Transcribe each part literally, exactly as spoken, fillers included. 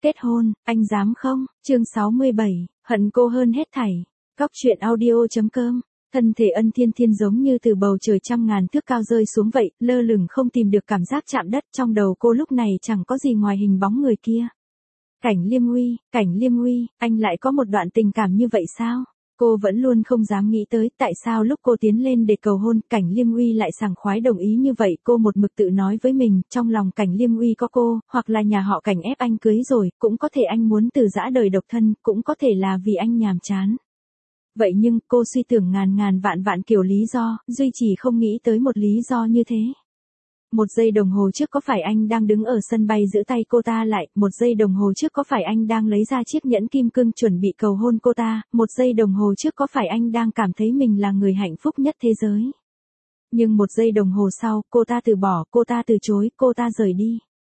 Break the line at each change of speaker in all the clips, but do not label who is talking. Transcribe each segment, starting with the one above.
Kết hôn, anh dám không? Chương sáu mươi bảy, hận cô hơn hết thảy. Cóc truyện audio chấm com. Thân thể Ân Thiên Thiên giống như từ bầu trời trăm ngàn thước cao rơi xuống vậy, lơ lửng không tìm được cảm giác chạm đất, trong đầu cô lúc này chẳng có gì ngoài hình bóng người kia. Cảnh Liêm Uy, Cảnh Liêm Uy, anh lại có một đoạn tình cảm như vậy sao? Cô vẫn luôn không dám nghĩ tới tại sao lúc cô tiến lên để cầu hôn, Cảnh Liêm Uy lại sảng khoái đồng ý như vậy. Cô một mực tự nói với mình, trong lòng Cảnh Liêm Uy có cô, hoặc là nhà họ Cảnh ép anh cưới rồi, cũng có thể anh muốn từ giã đời độc thân, cũng có thể là vì anh nhàm chán. Vậy nhưng, cô suy tưởng ngàn ngàn vạn vạn kiểu lý do, duy chỉ không nghĩ tới một lý do như thế. Một giây đồng hồ trước có phải anh đang đứng ở sân bay giữ tay cô ta lại, một giây đồng hồ trước có phải anh đang lấy ra chiếc nhẫn kim cương chuẩn bị cầu hôn cô ta, một giây đồng hồ trước có phải anh đang cảm thấy mình là người hạnh phúc nhất thế giới. Nhưng một giây đồng hồ sau, cô ta từ bỏ, cô ta từ chối, cô ta rời đi.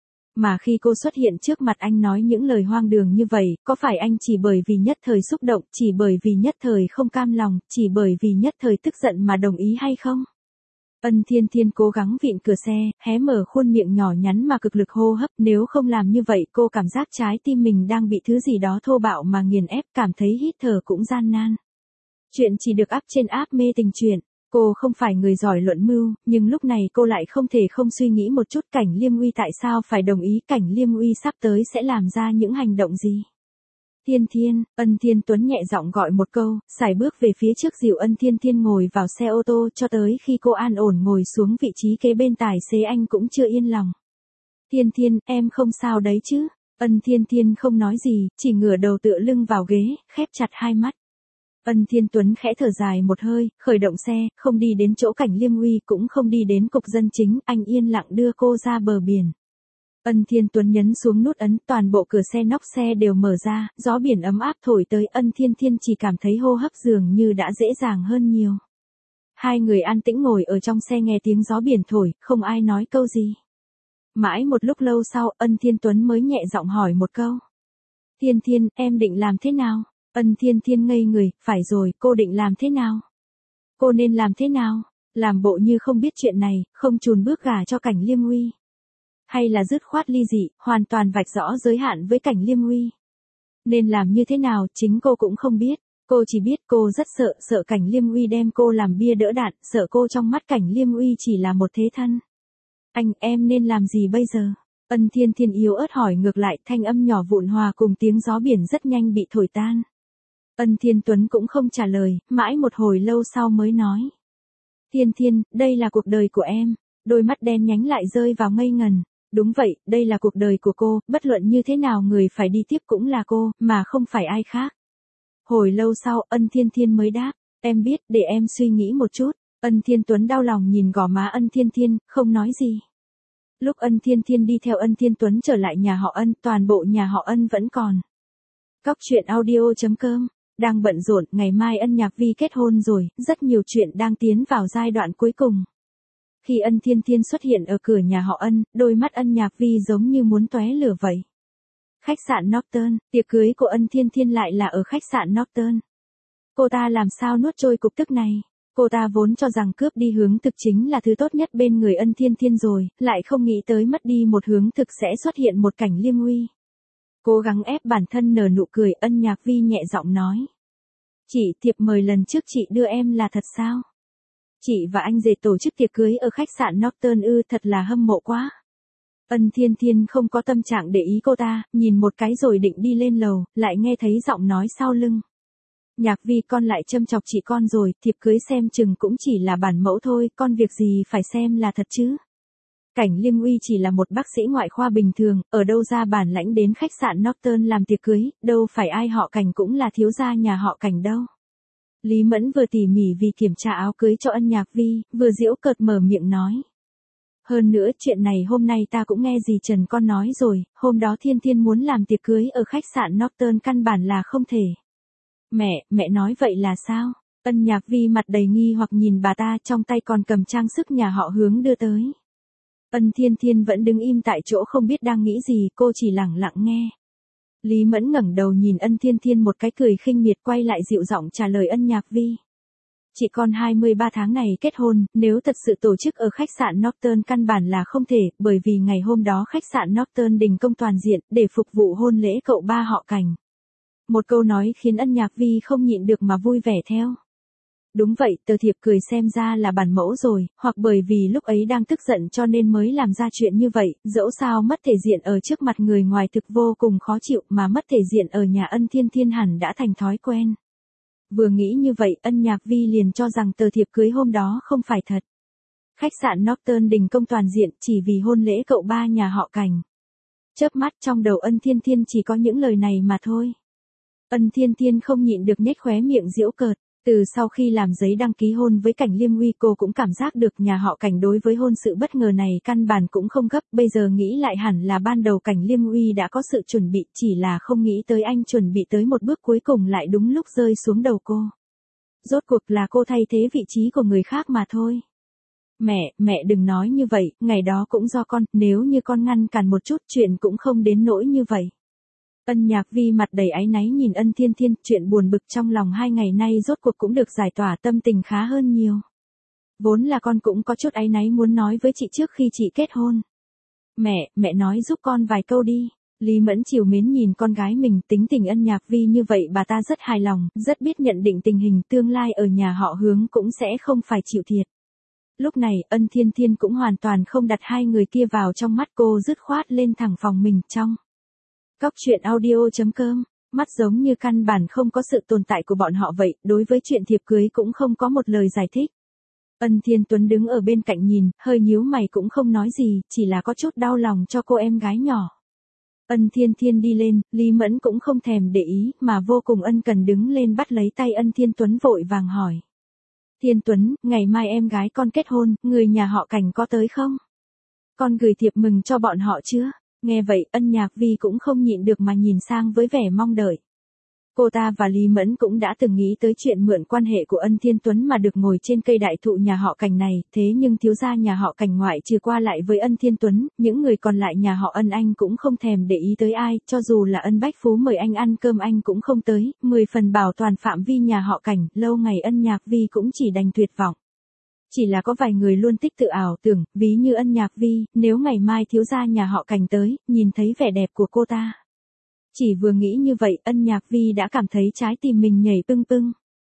Mà khi cô xuất hiện trước mặt anh nói những lời hoang đường như vậy, có phải anh chỉ bởi vì nhất thời xúc động, chỉ bởi vì nhất thời không cam lòng, chỉ bởi vì nhất thời tức giận mà đồng ý hay không? Ân Thiên Thiên cố gắng vịn cửa xe, hé mở khuôn miệng nhỏ nhắn mà cực lực hô hấp, nếu không làm như vậy cô cảm giác trái tim mình đang bị thứ gì đó thô bạo mà nghiền ép, cảm thấy hít thở cũng gian nan. Chuyện chỉ được up trên app Mê Tình Truyện. Cô không phải người giỏi luận mưu, nhưng lúc này cô lại không thể không suy nghĩ một chút Cảnh Liêm Uy tại sao phải đồng ý, Cảnh Liêm Uy sắp tới sẽ làm ra những hành động gì. Thiên Thiên, Ân Thiên Tuấn nhẹ giọng gọi một câu, sải bước về phía trước dìu Ân Thiên Thiên ngồi vào xe ô tô cho tới khi cô an ổn ngồi xuống vị trí kế bên tài xế anh cũng chưa yên lòng. Thiên Thiên, em không sao đấy chứ? Ân Thiên Thiên không nói gì, chỉ ngửa đầu tựa lưng vào ghế, khép chặt hai mắt. Ân Thiên Tuấn khẽ thở dài một hơi, khởi động xe, không đi đến chỗ Cảnh Liêm Uy cũng không đi đến cục dân chính, anh yên lặng đưa cô ra bờ biển. Ân Thiên Tuấn nhấn xuống nút ấn, toàn bộ cửa xe nóc xe đều mở ra, gió biển ấm áp thổi tới, Ân Thiên Thiên chỉ cảm thấy hô hấp dường như đã dễ dàng hơn nhiều. Hai người an tĩnh ngồi ở trong xe nghe tiếng gió biển thổi, không ai nói câu gì. Mãi một lúc lâu sau, Ân Thiên Tuấn mới nhẹ giọng hỏi một câu. Thiên Thiên, em định làm thế nào? Ân Thiên Thiên ngây người, phải rồi, cô định làm thế nào? Cô nên làm thế nào? Làm bộ như không biết chuyện này, không chùn bước gả cho Cảnh Liêm Uy. Hay là dứt khoát ly dị, hoàn toàn vạch rõ giới hạn với Cảnh Liêm Uy. Nên làm như thế nào, chính cô cũng không biết. Cô chỉ biết cô rất sợ, sợ Cảnh Liêm Uy đem cô làm bia đỡ đạn, sợ cô trong mắt Cảnh Liêm Uy chỉ là một thế thân. Anh, em nên làm gì bây giờ? Ân Thiên Thiên yếu ớt hỏi ngược lại, thanh âm nhỏ vụn hòa cùng tiếng gió biển rất nhanh bị thổi tan. Ân Thiên Tuấn cũng không trả lời, mãi một hồi lâu sau mới nói. Thiên Thiên, đây là cuộc đời của em. Đôi mắt đen nhánh lại rơi vào ngây ngần. Đúng vậy, đây là cuộc đời của cô, bất luận như thế nào người phải đi tiếp cũng là cô, mà không phải ai khác. Hồi lâu sau, Ân Thiên Thiên mới đáp, em biết, để em suy nghĩ một chút. Ân Thiên Tuấn đau lòng nhìn gò má Ân Thiên Thiên, không nói gì. Lúc Ân Thiên Thiên đi theo Ân Thiên Tuấn trở lại nhà họ Ân, toàn bộ nhà họ Ân vẫn còn. Cóc truyện audio chấm com. Đang bận rộn, ngày mai Ân Nhạc Vi kết hôn rồi, rất nhiều chuyện đang tiến vào giai đoạn cuối cùng. Khi Ân Thiên Thiên xuất hiện ở cửa nhà họ Ân, đôi mắt Ân Nhạc Vi giống như muốn tóe lửa vậy. Khách sạn Norton, tiệc cưới của Ân Thiên Thiên lại là ở khách sạn Norton. Cô ta làm sao nuốt trôi cục tức này? Cô ta vốn cho rằng cướp đi hướng thực chính là thứ tốt nhất bên người Ân Thiên Thiên rồi, lại không nghĩ tới mất đi một hướng thực sẽ xuất hiện một Cảnh Liêm Uy. Cố gắng ép bản thân nở nụ cười, Ân Nhạc Vi nhẹ giọng nói. Chị, thiệp mời lần trước chị đưa em là thật sao? Chị và anh dệt tổ chức tiệc cưới ở khách sạn Norton ư, thật là hâm mộ quá. Ân Thiên Thiên không có tâm trạng để ý cô ta, nhìn một cái rồi định đi lên lầu, lại nghe thấy giọng nói sau lưng. Nhạc Vi, con lại châm chọc chị con rồi, thiệp cưới xem chừng cũng chỉ là bản mẫu thôi, con việc gì phải xem là thật chứ? Cảnh Liêm Uy chỉ là một bác sĩ ngoại khoa bình thường, ở đâu ra bản lãnh đến khách sạn Norton làm tiệc cưới, đâu phải ai họ Cảnh cũng là thiếu gia nhà họ Cảnh đâu. Lý Mẫn vừa tỉ mỉ vì kiểm tra áo cưới cho Ân Nhạc Vi, vừa giễu cợt mở miệng nói. Hơn nữa chuyện này hôm nay ta cũng nghe dì Trần con nói rồi, hôm đó Thiên Thiên muốn làm tiệc cưới ở khách sạn Norton căn bản là không thể. Mẹ, mẹ nói vậy là sao? Ân Nhạc Vi mặt đầy nghi hoặc nhìn bà ta, trong tay còn cầm trang sức nhà họ Hướng đưa tới. Ân Thiên Thiên vẫn đứng im tại chỗ không biết đang nghĩ gì, cô chỉ lặng lặng nghe. Lý Mẫn ngẩng đầu nhìn Ân Thiên Thiên một cái cười khinh miệt, quay lại dịu giọng trả lời Ân Nhạc Vi. chị con hai mươi ba tháng này kết hôn, nếu thật sự tổ chức ở khách sạn Norton căn bản là không thể, bởi vì ngày hôm đó khách sạn Norton đình công toàn diện, để phục vụ hôn lễ cậu ba họ Cảnh. Một câu nói khiến Ân Nhạc Vi không nhịn được mà vui vẻ theo. Đúng vậy, Tờ Thiệp cười xem ra là bản mẫu rồi, hoặc bởi vì lúc ấy đang tức giận cho nên mới làm ra chuyện như vậy, dẫu sao mất thể diện ở trước mặt người ngoài thực vô cùng khó chịu mà mất thể diện ở nhà Ân Thiên Thiên hẳn đã thành thói quen. Vừa nghĩ như vậy, Ân Nhạc Vi liền cho rằng tờ thiệp cưới hôm đó không phải thật. Khách sạn Norton đình công toàn diện chỉ vì hôn lễ cậu ba nhà họ Cảnh. Chớp mắt trong đầu Ân Thiên Thiên chỉ có những lời này mà thôi. Ân Thiên Thiên không nhịn được nhếch khóe miệng giễu cợt. Từ sau khi làm giấy đăng ký hôn với Cảnh Liêm Uy, cô cũng cảm giác được nhà họ Cảnh đối với hôn sự bất ngờ này căn bản cũng không gấp, bây giờ nghĩ lại hẳn là ban đầu Cảnh Liêm Uy đã có sự chuẩn bị, chỉ là không nghĩ tới anh chuẩn bị tới một bước cuối cùng lại đúng lúc rơi xuống đầu cô. Rốt cuộc là cô thay thế vị trí của người khác mà thôi. Mẹ, mẹ đừng nói như vậy, ngày đó cũng do con, nếu như con ngăn cản một chút chuyện cũng không đến nỗi như vậy. Ân Nhạc Vi mặt đầy áy náy nhìn Ân Thiên Thiên, chuyện buồn bực trong lòng hai ngày nay rốt cuộc cũng được giải tỏa, tâm tình khá hơn nhiều. Vốn là con cũng có chút áy náy muốn nói với chị trước khi chị kết hôn. Mẹ, mẹ nói giúp con vài câu đi. Lý Mẫn trìu mến nhìn con gái mình, tính tình Ân Nhạc Vi như vậy bà ta rất hài lòng, rất biết nhận định tình hình tương lai ở nhà họ Hướng cũng sẽ không phải chịu thiệt. Lúc này, Ân Thiên Thiên cũng hoàn toàn không đặt hai người kia vào trong mắt, cô dứt khoát lên thẳng phòng mình trong. Cóc truyện audio chấm com, mắt giống như căn bản không có sự tồn tại của bọn họ vậy, đối với chuyện thiệp cưới cũng không có một lời giải thích. Ân Thiên Tuấn đứng ở bên cạnh nhìn, hơi nhíu mày cũng không nói gì, chỉ là có chút đau lòng cho cô em gái nhỏ. Ân Thiên Thiên đi lên, Lý Mẫn cũng không thèm để ý, mà vô cùng ân cần đứng lên bắt lấy tay Ân Thiên Tuấn vội vàng hỏi. Thiên Tuấn, ngày mai em gái con kết hôn, người nhà họ Cảnh có tới không? Con gửi thiệp mừng cho bọn họ chưa? Nghe vậy, Ân Nhạc Vi cũng không nhịn được mà nhìn sang với vẻ mong đợi. Cô ta và Lý Mẫn cũng đã từng nghĩ tới chuyện mượn quan hệ của Ân Thiên Tuấn mà được ngồi trên cây đại thụ nhà họ Cảnh này, thế nhưng thiếu gia nhà họ Cảnh ngoại trừ qua lại với Ân Thiên Tuấn, những người còn lại nhà họ Ân anh cũng không thèm để ý tới ai, cho dù là Ân Bách Phú mời anh ăn cơm anh cũng không tới, mười phần bảo toàn phạm vi nhà họ Cảnh, lâu ngày Ân Nhạc Vi cũng chỉ đành tuyệt vọng. Chỉ là có vài người luôn tích tự ảo tưởng, ví như Ân Nhạc Vi, nếu ngày mai thiếu gia nhà họ Cảnh tới, nhìn thấy vẻ đẹp của cô ta. Chỉ vừa nghĩ như vậy, Ân Nhạc Vi đã cảm thấy trái tim mình nhảy pưng pưng.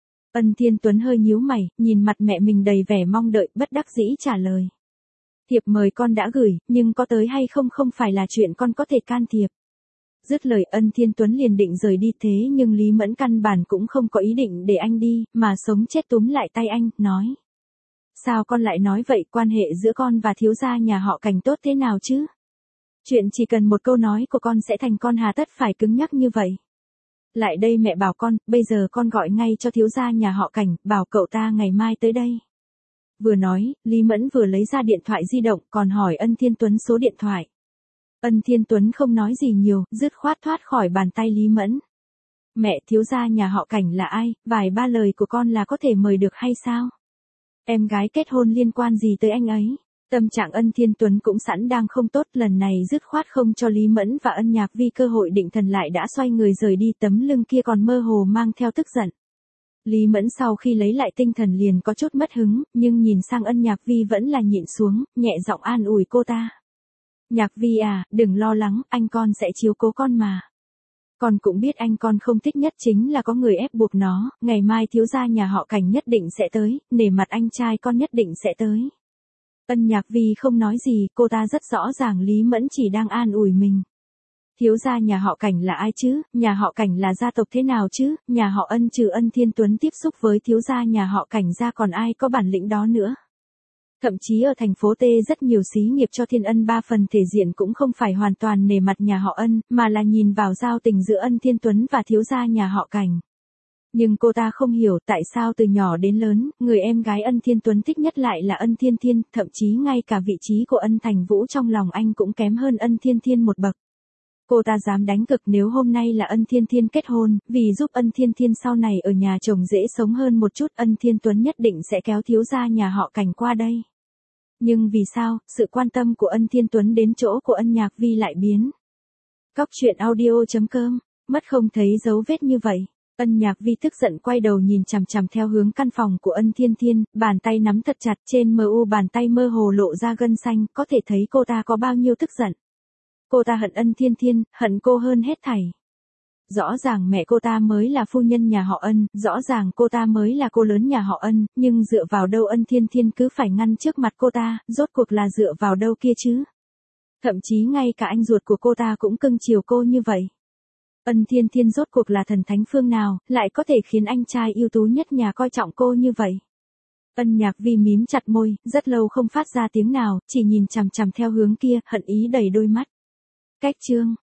Ân Thiên Tuấn hơi nhíu mày, nhìn mặt mẹ mình đầy vẻ mong đợi, bất đắc dĩ trả lời. Thiệp mời con đã gửi, nhưng có tới hay không không phải là chuyện con có thể can thiệp. Dứt lời Ân Thiên Tuấn liền định rời đi, thế nhưng Lý Mẫn căn bản cũng không có ý định để anh đi, mà sống chết túm lại tay anh, nói. Sao con lại nói vậy, quan hệ giữa con và thiếu gia nhà họ Cảnh tốt thế nào chứ? Chuyện chỉ cần một câu nói của con sẽ thành, con hà tất phải cứng nhắc như vậy. Lại đây mẹ bảo con, bây giờ con gọi ngay cho thiếu gia nhà họ Cảnh, bảo cậu ta ngày mai tới đây. Vừa nói, Lý Mẫn vừa lấy ra điện thoại di động, còn hỏi Ân Thiên Tuấn số điện thoại. Ân Thiên Tuấn không nói gì nhiều, dứt khoát thoát khỏi bàn tay Lý Mẫn. Mẹ, thiếu gia nhà họ Cảnh là ai, vài ba lời của con là có thể mời được hay sao? Em gái kết hôn liên quan gì tới anh ấy? Tâm trạng Ân Thiên Tuấn cũng sẵn đang không tốt, lần này dứt khoát không cho Lý Mẫn và Ân Nhạc Vi cơ hội định thần, lại đã xoay người rời đi, tấm lưng kia còn mơ hồ mang theo tức giận. Lý Mẫn sau khi lấy lại tinh thần liền có chút mất hứng, nhưng nhìn sang Ân Nhạc Vi vẫn là nhịn xuống, nhẹ giọng an ủi cô ta. Nhạc Vi à, đừng lo lắng, anh con sẽ chiếu cố con mà. Con cũng biết anh con không thích nhất chính là có người ép buộc nó, ngày mai thiếu gia nhà họ Cảnh nhất định sẽ tới, nể mặt anh trai con nhất định sẽ tới. Ân Nhạc Vi không nói gì, cô ta rất rõ ràng Lý Mẫn chỉ đang an ủi mình. Thiếu gia nhà họ Cảnh là ai chứ, nhà họ Cảnh là gia tộc thế nào chứ, nhà họ Ân trừ Ân Thiên Tuấn tiếp xúc với thiếu gia nhà họ Cảnh ra còn ai có bản lĩnh đó nữa. Thậm chí ở thành phố T rất nhiều xí nghiệp cho Thiên Ân ba phần thể diện cũng không phải hoàn toàn nể mặt nhà họ Ân, mà là nhìn vào giao tình giữa Ân Thiên Tuấn và thiếu gia nhà họ Cảnh. Nhưng cô ta không hiểu tại sao từ nhỏ đến lớn, người em gái Ân Thiên Tuấn thích nhất lại là Ân Thiên Thiên, thậm chí ngay cả vị trí của Ân Thành Vũ trong lòng anh cũng kém hơn Ân Thiên Thiên một bậc. Cô ta dám đánh cược nếu hôm nay là Ân Thiên Thiên kết hôn, vì giúp Ân Thiên Thiên sau này ở nhà chồng dễ sống hơn một chút, Ân Thiên Tuấn nhất định sẽ kéo thiếu gia nhà họ Cảnh qua đây. Nhưng vì sao, sự quan tâm của Ân Thiên Tuấn đến chỗ của Ân Nhạc Vi lại biến. Cóc truyện audio chấm com, mất không thấy dấu vết như vậy. Ân Nhạc Vi tức giận quay đầu nhìn chằm chằm theo hướng căn phòng của Ân Thiên Thiên, bàn tay nắm thật chặt, trên mờ u bàn tay mơ hồ lộ ra gân xanh, có thể thấy cô ta có bao nhiêu tức giận. Cô ta hận Ân Thiên Thiên, hận cô hơn hết thảy. Rõ ràng mẹ cô ta mới là phu nhân nhà họ Ân, rõ ràng cô ta mới là cô lớn nhà họ Ân, nhưng dựa vào đâu Ân Thiên Thiên cứ phải ngăn trước mặt cô ta, rốt cuộc là dựa vào đâu kia chứ? Thậm chí ngay cả anh ruột của cô ta cũng cưng chiều cô như vậy. Ân Thiên Thiên rốt cuộc là thần thánh phương nào, lại có thể khiến anh trai ưu tú nhất nhà coi trọng cô như vậy? Ân Nhạc Vi mím chặt môi, rất lâu không phát ra tiếng nào, chỉ nhìn chằm chằm theo hướng kia, hận ý đầy đôi mắt. Cách chương